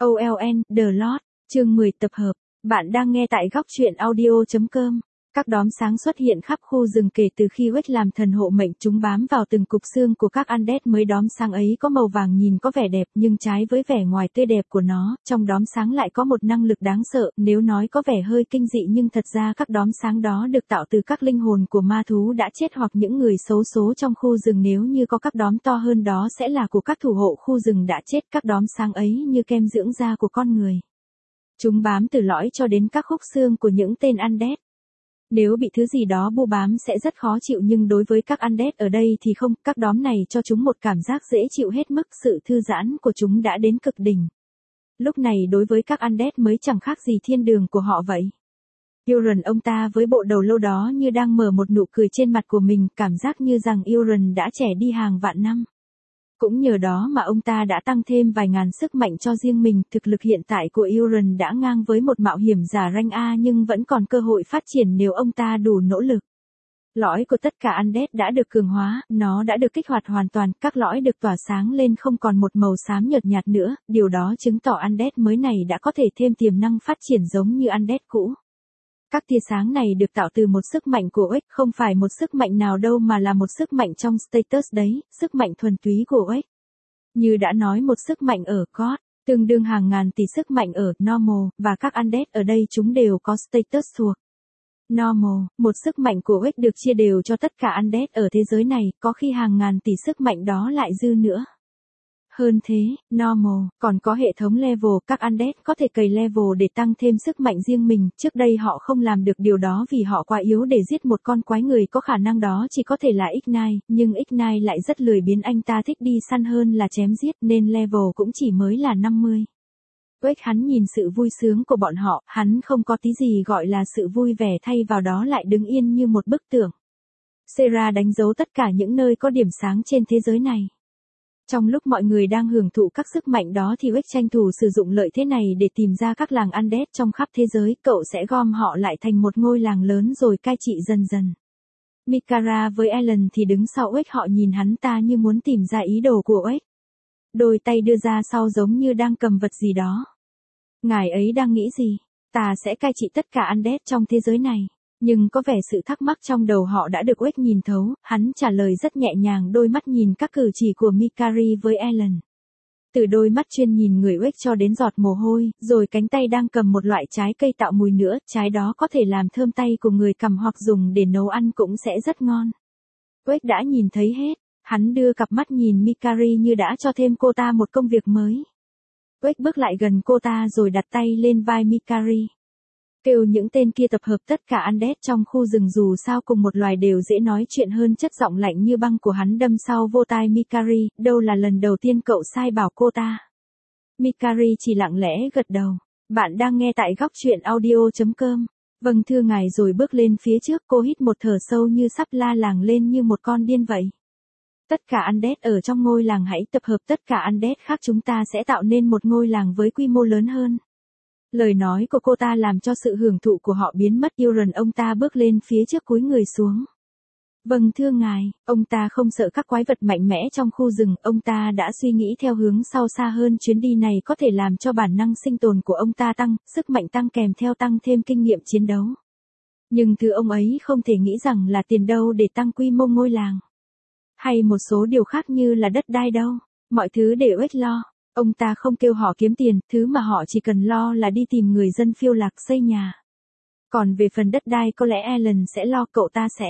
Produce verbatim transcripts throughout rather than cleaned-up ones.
o lờ en, The Lord, chương mười tập hợp. Bạn đang nghe tại góc truyện audio.com. Các đốm sáng xuất hiện khắp khu rừng kể từ khi Wake làm thần hộ mệnh, chúng bám vào từng cục xương của các undead mới. Đốm sáng ấy có màu vàng nhìn có vẻ đẹp, nhưng trái với vẻ ngoài tươi đẹp của nó, trong đốm sáng lại có một năng lực đáng sợ. Nếu nói có vẻ hơi kinh dị, nhưng thật ra các đốm sáng đó được tạo từ các linh hồn của ma thú đã chết hoặc những người xấu số trong khu rừng. Nếu như có các đốm to hơn đó sẽ là của các thủ hộ khu rừng đã chết. Các đốm sáng ấy như kem dưỡng da của con người. Chúng bám từ lõi cho đến các khúc xương của những tên undead. Nếu bị thứ gì đó bu bám sẽ rất khó chịu, nhưng đối với các undead ở đây thì không, các đốm này cho chúng một cảm giác dễ chịu hết mức, sự thư giãn của chúng đã đến cực đỉnh. Lúc này đối với các undead mới chẳng khác gì thiên đường của họ vậy. Euron, ông ta với bộ đầu lâu đó như đang mở một nụ cười trên mặt của mình, cảm giác như rằng Euron đã trẻ đi hàng vạn năm. Cũng nhờ đó mà ông ta đã tăng thêm vài ngàn sức mạnh cho riêng mình. Thực lực hiện tại của Euron đã ngang với một mạo hiểm giả rank A, nhưng vẫn còn cơ hội phát triển nếu ông ta đủ nỗ lực. Lõi của tất cả undead đã được cường hóa, nó đã được kích hoạt hoàn toàn, các lõi được tỏa sáng lên không còn một màu xám nhợt nhạt nữa, điều đó chứng tỏ undead mới này đã có thể thêm tiềm năng phát triển giống như undead cũ. Các tia sáng này được tạo từ một sức mạnh của Wake, không phải một sức mạnh nào đâu mà là một sức mạnh trong status đấy, sức mạnh thuần túy của Wake. Như đã nói, một sức mạnh ở God, tương đương hàng ngàn tỷ sức mạnh ở Normal, và các undead ở đây chúng đều có status thuộc Normal. Một sức mạnh của Wake được chia đều cho tất cả undead ở thế giới này, có khi hàng ngàn tỷ sức mạnh đó lại dư nữa. Hơn thế, Normal còn có hệ thống level, các undead có thể cày level để tăng thêm sức mạnh riêng mình. Trước đây họ không làm được điều đó vì họ quá yếu để giết một con quái người có khả năng đó, chỉ có thể là Ignite, nhưng Ignite lại rất lười biếng, anh ta thích đi săn hơn là chém giết, nên level cũng chỉ mới là năm mươi. Wake hắn nhìn sự vui sướng của bọn họ, hắn không có tí gì gọi là sự vui vẻ, thay vào đó lại đứng yên như một bức tượng. Sarah đánh dấu tất cả những nơi có điểm sáng trên thế giới này. Trong lúc mọi người đang hưởng thụ các sức mạnh đó thì Wake tranh thủ sử dụng lợi thế này để tìm ra các làng undead trong khắp thế giới. Cậu sẽ gom họ lại thành một ngôi làng lớn rồi cai trị dần dần. Mikara với Ellen thì đứng sau Wake, họ nhìn hắn ta như muốn tìm ra ý đồ của Wake. Đôi tay đưa ra sau giống như đang cầm vật gì đó. Ngài ấy đang nghĩ gì? Ta sẽ cai trị tất cả undead trong thế giới này. Nhưng có vẻ sự thắc mắc trong đầu họ đã được Wake nhìn thấu, hắn trả lời rất nhẹ nhàng, đôi mắt nhìn các cử chỉ của Mikari với Ellen. Từ đôi mắt chuyên nhìn người Wake cho đến giọt mồ hôi, rồi cánh tay đang cầm một loại trái cây tạo mùi nữa, trái đó có thể làm thơm tay của người cầm hoặc dùng để nấu ăn cũng sẽ rất ngon. Wake đã nhìn thấy hết, hắn đưa cặp mắt nhìn Mikari như đã cho thêm cô ta một công việc mới. Wake bước lại gần cô ta rồi đặt tay lên vai Mikari. Kêu những tên kia tập hợp tất cả undead trong khu rừng, dù sao cùng một loài đều dễ nói chuyện hơn. Chất giọng lạnh như băng của hắn đâm sau vô tai Mikari, đâu là lần đầu tiên cậu sai bảo cô ta. Mikari chỉ lặng lẽ gật đầu. Bạn đang nghe tại góc truyện audio.com. Vâng thưa ngài, rồi bước lên phía trước. Cô hít một thở sâu như sắp la làng lên như một con điên vậy. Tất cả undead ở trong ngôi làng hãy tập hợp tất cả undead khác, chúng ta sẽ tạo nên một ngôi làng với quy mô lớn hơn. Lời nói của cô ta làm cho sự hưởng thụ của họ biến mất. Euron, ông ta bước lên phía trước cúi người xuống. Vâng thưa ngài, ông ta không sợ các quái vật mạnh mẽ trong khu rừng, ông ta đã suy nghĩ theo hướng sâu xa hơn. Chuyến đi này có thể làm cho bản năng sinh tồn của ông ta tăng, sức mạnh tăng, kèm theo tăng thêm kinh nghiệm chiến đấu. Nhưng thứ ông ấy không thể nghĩ rằng là tiền đâu để tăng quy mô ngôi làng. Hay một số điều khác như là đất đai đâu, mọi thứ để Wake lo. Ông ta không kêu họ kiếm tiền, thứ mà họ chỉ cần lo là đi tìm người dân phiêu lạc xây nhà. Còn về phần đất đai có lẽ Ellen sẽ lo, cậu ta sẽ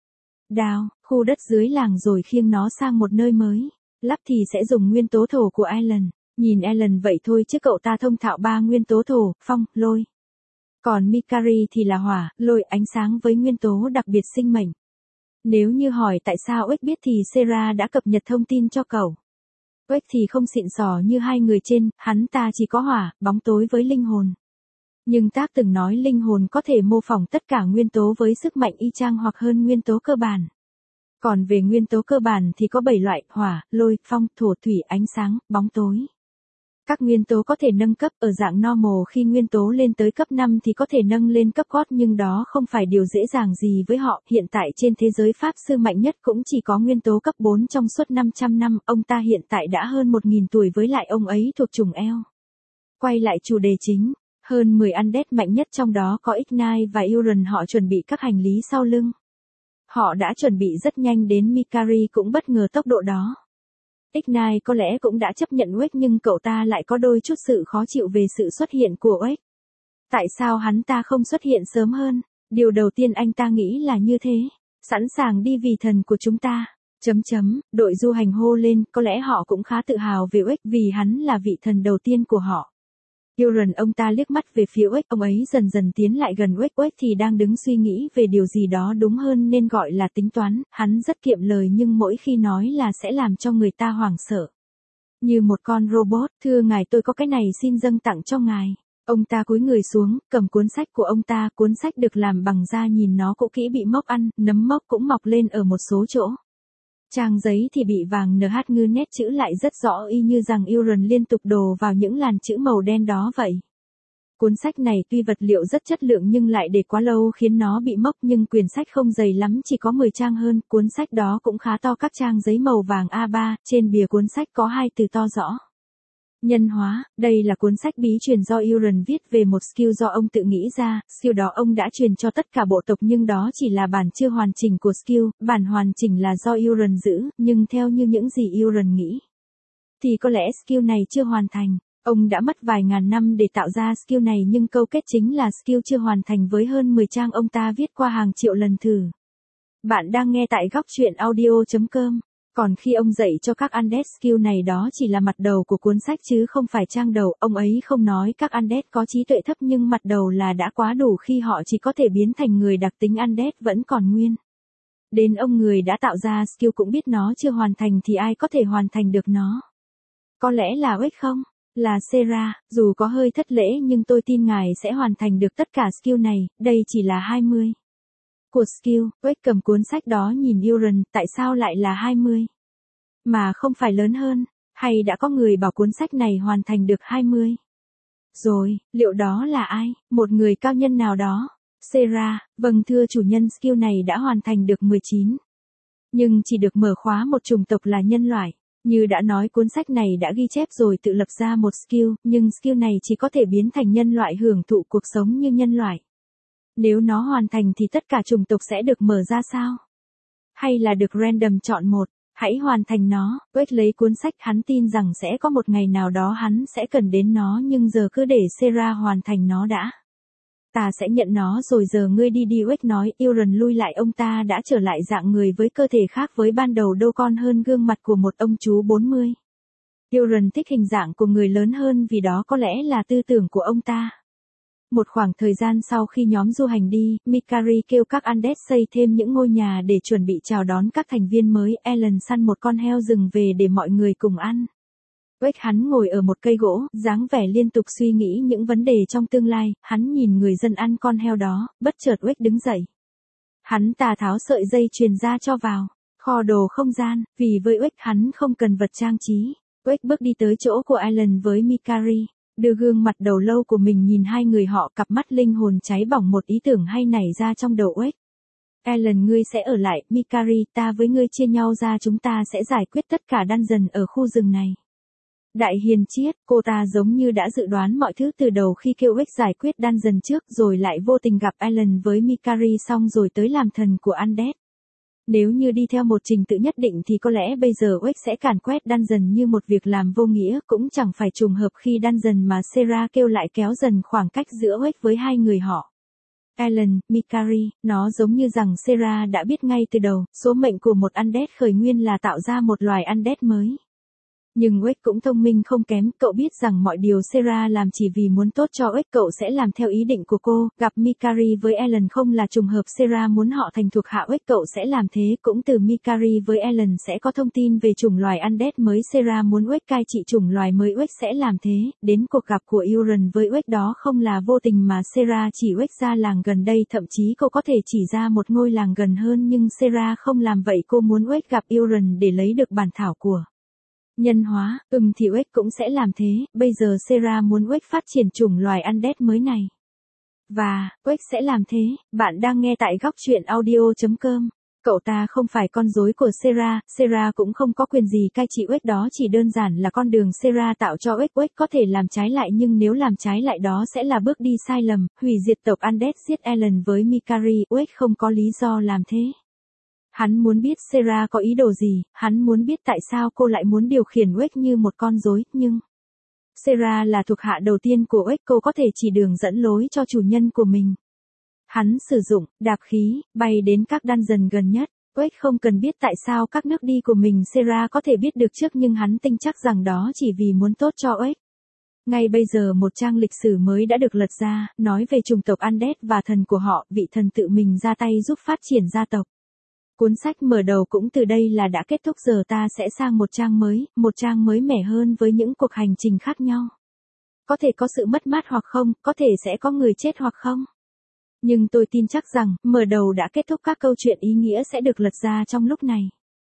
đào khu đất dưới làng rồi khiêng nó sang một nơi mới. Lắp thì sẽ dùng nguyên tố thổ của Ellen. Nhìn Ellen vậy thôi chứ cậu ta thông thạo ba nguyên tố thổ, phong, lôi. Còn Mikari thì là hỏa, lôi, ánh sáng với nguyên tố đặc biệt sinh mệnh. Nếu như hỏi tại sao Wake biết thì Sarah đã cập nhật thông tin cho cậu. Wake thì không xịn sò như hai người trên, hắn ta chỉ có hỏa, bóng tối với linh hồn. Nhưng Tác từng nói linh hồn có thể mô phỏng tất cả nguyên tố với sức mạnh y chang hoặc hơn nguyên tố cơ bản. Còn về nguyên tố cơ bản thì có bảy loại: hỏa, lôi, phong, thổ, thủy, ánh sáng, bóng tối. Các nguyên tố có thể nâng cấp ở dạng normal, khi nguyên tố lên tới cấp năm thì có thể nâng lên cấp God, nhưng đó không phải điều dễ dàng gì với họ. Hiện tại trên thế giới pháp sư mạnh nhất cũng chỉ có nguyên tố cấp bốn trong suốt năm trăm năm, ông ta hiện tại đã hơn một nghìn tuổi, với lại ông ấy thuộc chủng eo. Quay lại chủ đề chính, hơn mười undead mạnh nhất trong đó có Ignite và Euron họ chuẩn bị các hành lý sau lưng. Họ đã chuẩn bị rất nhanh đến Mikari cũng bất ngờ tốc độ đó. Ignite có lẽ cũng đã chấp nhận Wake nhưng cậu ta lại có đôi chút sự khó chịu về sự xuất hiện của Wake. Tại sao hắn ta không xuất hiện sớm hơn? Điều đầu tiên anh ta nghĩ là như thế. Sẵn sàng đi vì thần của chúng ta. Chấm chấm, đội du hành hô lên, có lẽ họ cũng khá tự hào về Wake vì hắn là vị thần đầu tiên của họ. Euron ông ta liếc mắt về phía Wake, ông ấy dần dần tiến lại gần Wake. Wake thì đang đứng suy nghĩ về điều gì đó đúng hơn nên gọi là tính toán, hắn rất kiệm lời nhưng mỗi khi nói là sẽ làm cho người ta hoảng sợ. Như một con robot, thưa ngài tôi có cái này xin dâng tặng cho ngài. Ông ta cúi người xuống, cầm cuốn sách của ông ta, cuốn sách được làm bằng da nhìn nó cũ kỹ bị mốc ăn, nấm mốc cũng mọc lên ở một số chỗ. Trang giấy thì bị vàng en hát ngư nét chữ lại rất rõ y như rằng Euron liên tục đổ vào những làn chữ màu đen đó vậy. Cuốn sách này tuy vật liệu rất chất lượng nhưng lại để quá lâu khiến nó bị mốc nhưng quyển sách không dày lắm chỉ có mười trang hơn, cuốn sách đó cũng khá to các trang giấy màu vàng A ba, trên bìa cuốn sách có hai từ to rõ. Nhân hóa, đây là cuốn sách bí truyền do Euron viết về một skill do ông tự nghĩ ra, skill đó ông đã truyền cho tất cả bộ tộc nhưng đó chỉ là bản chưa hoàn chỉnh của skill, bản hoàn chỉnh là do Euron giữ, nhưng theo như những gì Euron nghĩ, thì có lẽ skill này chưa hoàn thành. Ông đã mất vài ngàn năm để tạo ra skill này nhưng câu kết chính là skill chưa hoàn thành với hơn mười trang ông ta viết qua hàng triệu lần thử. Bạn đang nghe tại góc truyện audio chấm com. Còn khi ông dạy cho các undead skill này đó chỉ là mặt đầu của cuốn sách chứ không phải trang đầu, ông ấy không nói các undead có trí tuệ thấp nhưng mặt đầu là đã quá đủ khi họ chỉ có thể biến thành người đặc tính undead vẫn còn nguyên. Đến ông người đã tạo ra skill cũng biết nó chưa hoàn thành thì ai có thể hoàn thành được nó. Có lẽ là Wake không? Là Serah, dù có hơi thất lễ nhưng tôi tin ngài sẽ hoàn thành được tất cả skill này, đây chỉ là hai mươi. Của skill, Wake cầm cuốn sách đó nhìn Euron, tại sao lại là hai mươi? Mà không phải lớn hơn, hay đã có người bảo cuốn sách này hoàn thành được hai mươi? Rồi, liệu đó là ai? Một người cao nhân nào đó? Serah, vâng thưa chủ nhân skill này đã hoàn thành được mười chín. Nhưng chỉ được mở khóa một chủng tộc là nhân loại. Như đã nói cuốn sách này đã ghi chép rồi tự lập ra một skill, nhưng skill này chỉ có thể biến thành nhân loại hưởng thụ cuộc sống như nhân loại. Nếu nó hoàn thành thì tất cả chủng tộc sẽ được mở ra sao? Hay là được random chọn một? Hãy hoàn thành nó. Wake lấy cuốn sách, hắn tin rằng sẽ có một ngày nào đó hắn sẽ cần đến nó nhưng giờ cứ để Serah hoàn thành nó đã. Ta sẽ nhận nó rồi giờ ngươi đi đi Wake nói. Euron lui lại, ông ta đã trở lại dạng người với cơ thể khác với ban đầu đâu con hơn gương mặt của một ông chú bốn mươi. Euron thích hình dạng của người lớn hơn vì đó có lẽ là tư tưởng của ông ta. Một khoảng thời gian sau khi nhóm du hành đi, Mikari kêu các undead xây thêm những ngôi nhà để chuẩn bị chào đón các thành viên mới. Alan săn một con heo rừng về để mọi người cùng ăn. Wake hắn ngồi ở một cây gỗ, dáng vẻ liên tục suy nghĩ những vấn đề trong tương lai, hắn nhìn người dân ăn con heo đó, bất chợt Wake đứng dậy. Hắn tà tháo sợi dây chuyền ra cho vào kho đồ không gian, vì với Wake hắn không cần vật trang trí. Wake bước đi tới chỗ của Alan với Mikari. Đưa gương mặt đầu lâu của mình nhìn hai người họ, cặp mắt linh hồn cháy bỏng một ý tưởng hay nảy ra trong đầu Wake. Alan ngươi sẽ ở lại, Mikari ta với ngươi chia nhau ra chúng ta sẽ giải quyết tất cả dungeon ở khu rừng này. Đại hiền triết, cô ta giống như đã dự đoán mọi thứ từ đầu khi kêu Wake giải quyết dungeon trước rồi lại vô tình gặp Alan với Mikari xong rồi tới làm thần của undead. Nếu như đi theo một trình tự nhất định thì có lẽ bây giờ Wake sẽ càn quét dungeon như một việc làm vô nghĩa, cũng chẳng phải trùng hợp khi dungeon mà Serah kêu lại kéo dần khoảng cách giữa Wake với hai người họ. Alan, Mikari, nó giống như rằng Serah đã biết ngay từ đầu, số mệnh của một undead khởi nguyên là tạo ra một loài undead mới. Nhưng Wake cũng thông minh không kém, cậu biết rằng mọi điều Serah làm chỉ vì muốn tốt cho Wake, cậu sẽ làm theo ý định của cô. Gặp Mikari với Alan không là trùng hợp, Serah muốn họ thành thuộc hạ Wake, cậu sẽ làm thế. Cũng từ Mikari với Alan sẽ có thông tin về chủng loài undead mới, Serah muốn Wake cai trị chủng loài mới, Wake sẽ làm thế. Đến cuộc gặp của Euron với Wake đó không là vô tình mà Serah chỉ Wake ra làng gần đây, thậm chí cô có thể chỉ ra một ngôi làng gần hơn nhưng Serah không làm vậy, cô muốn Wake gặp Euron để lấy được bản thảo của nhân hóa. Ừm thì Wake cũng sẽ làm thế, bây giờ Serah muốn Wake phát triển chủng loài undead mới này. Và, Wake sẽ làm thế. Bạn đang nghe tại góc truyện audio chấm com. Cậu ta không phải con rối của Sarah, Sarah cũng không có quyền gì cai trị Uếch, đó chỉ đơn giản là con đường Sarah tạo cho Uếch. Uếch có thể làm trái lại, nhưng nếu làm trái lại đó sẽ là bước đi sai lầm, hủy diệt tộc Undead, giết Ellen với Mikari. Uếch không có lý do làm thế. Hắn muốn biết Sarah có ý đồ gì, hắn muốn biết tại sao cô lại muốn điều khiển Uếch như một con rối, nhưng Sarah là thuộc hạ đầu tiên của Uếch, cô có thể chỉ đường dẫn lối cho chủ nhân của mình. Hắn sử dụng đạp khí, bay đến các dungeon gần nhất. Uếch không cần biết tại sao các nước đi của mình Sarah có thể biết được trước, nhưng hắn tin chắc rằng đó chỉ vì muốn tốt cho Uếch. Ngay bây giờ một trang lịch sử mới đã được lật ra, nói về chủng tộc Undead và thần của họ, vị thần tự mình ra tay giúp phát triển gia tộc. Cuốn sách mở đầu cũng từ đây là đã kết thúc, giờ ta sẽ sang một trang mới, một trang mới mẻ hơn với những cuộc hành trình khác nhau. Có thể có sự mất mát hoặc không, có thể sẽ có người chết hoặc không. Nhưng tôi tin chắc rằng, mở đầu đã kết thúc, các câu chuyện ý nghĩa sẽ được lật ra trong lúc này.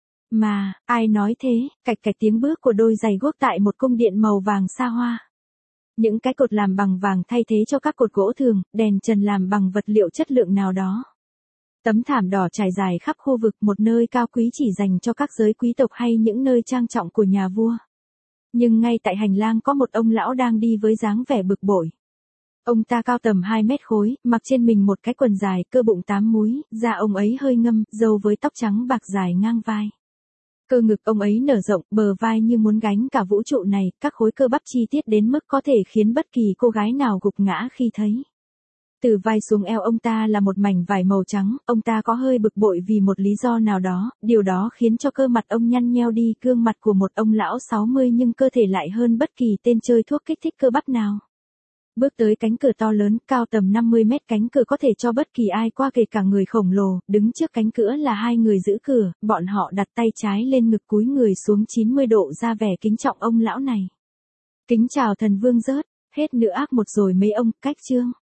Mà, ai nói thế, cạch cạch tiếng bước của đôi giày guốc tại một cung điện màu vàng xa hoa. Những cái cột làm bằng vàng thay thế cho các cột gỗ thường, đèn trần làm bằng vật liệu chất lượng nào đó. Tấm thảm đỏ trải dài khắp khu vực, một nơi cao quý chỉ dành cho các giới quý tộc hay những nơi trang trọng của nhà vua. Nhưng ngay tại hành lang có một ông lão đang đi với dáng vẻ bực bội. Ông ta cao tầm hai mét khối, mặc trên mình một cái quần dài, cơ bụng tám múi, da ông ấy hơi ngâm, râu với tóc trắng bạc dài ngang vai. Cơ ngực ông ấy nở rộng, bờ vai như muốn gánh cả vũ trụ này, các khối cơ bắp chi tiết đến mức có thể khiến bất kỳ cô gái nào gục ngã khi thấy. Từ vai xuống eo ông ta là một mảnh vải màu trắng, ông ta có hơi bực bội vì một lý do nào đó, điều đó khiến cho cơ mặt ông nhăn nheo đi, gương mặt của một ông lão sáu mươi nhưng cơ thể lại hơn bất kỳ tên chơi thuốc kích thích cơ bắp nào. Bước tới cánh cửa to lớn, cao tầm năm mươi mét, cánh cửa có thể cho bất kỳ ai qua, kể cả người khổng lồ. Đứng trước cánh cửa là hai người giữ cửa, bọn họ đặt tay trái lên ngực, cúi người xuống chín mươi độ ra vẻ kính trọng ông lão này. Kính chào thần vương rớt, hết nữa ác một rồi mấy ông, cách chương.